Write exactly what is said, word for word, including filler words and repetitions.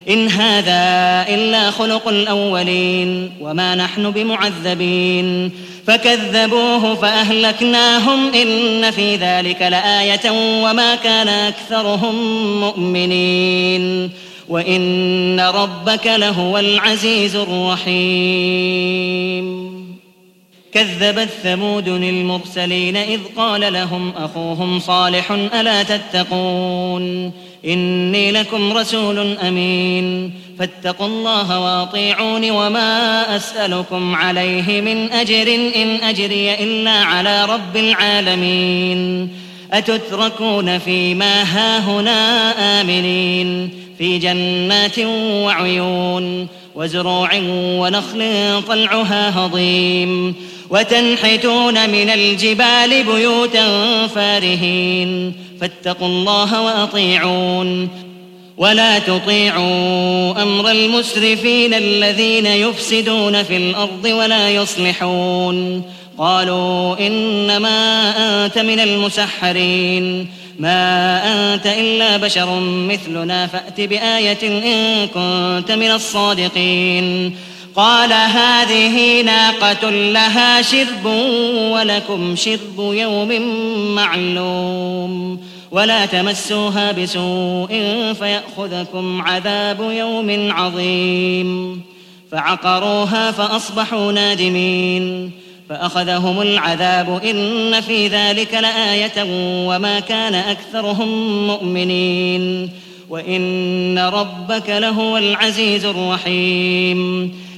إن هذا إلا خلق الأولين وما نحن بمعذبين فكذبوه فأهلكناهم إن في ذلك لآية وما كان أكثرهم مؤمنين وإن ربك لهو العزيز الرحيم. كذبت ثمود المرسلين إذ قال لهم أخوهم صالح ألا تتقون إني لكم رسول أمين فاتقوا الله واطيعون وما أسألكم عليه من أجر إن أجري إلا على رب العالمين أتتركون فيما هاهنا آمنين في جنات وعيون وزروع ونخل طلعها هضيم وتنحتون من الجبال بيوتا فارهين فاتقوا الله وأطيعون ولا تطيعوا أمر المسرفين الذين يفسدون في الأرض ولا يصلحون. قالوا إنما أنت من المسحرين ما أنت إلا بشر مثلنا فأت بآية إن كنت من الصادقين. قال هذه ناقة لها شرب ولكم شرب يوم معلوم ولا تمسوها بسوء فيأخذكم عذاب يوم عظيم. فعقروها فأصبحوا نادمين فأخذهم العذاب إن في ذلك لآية وما كان أكثرهم مؤمنين وإن ربك لهو العزيز الرحيم.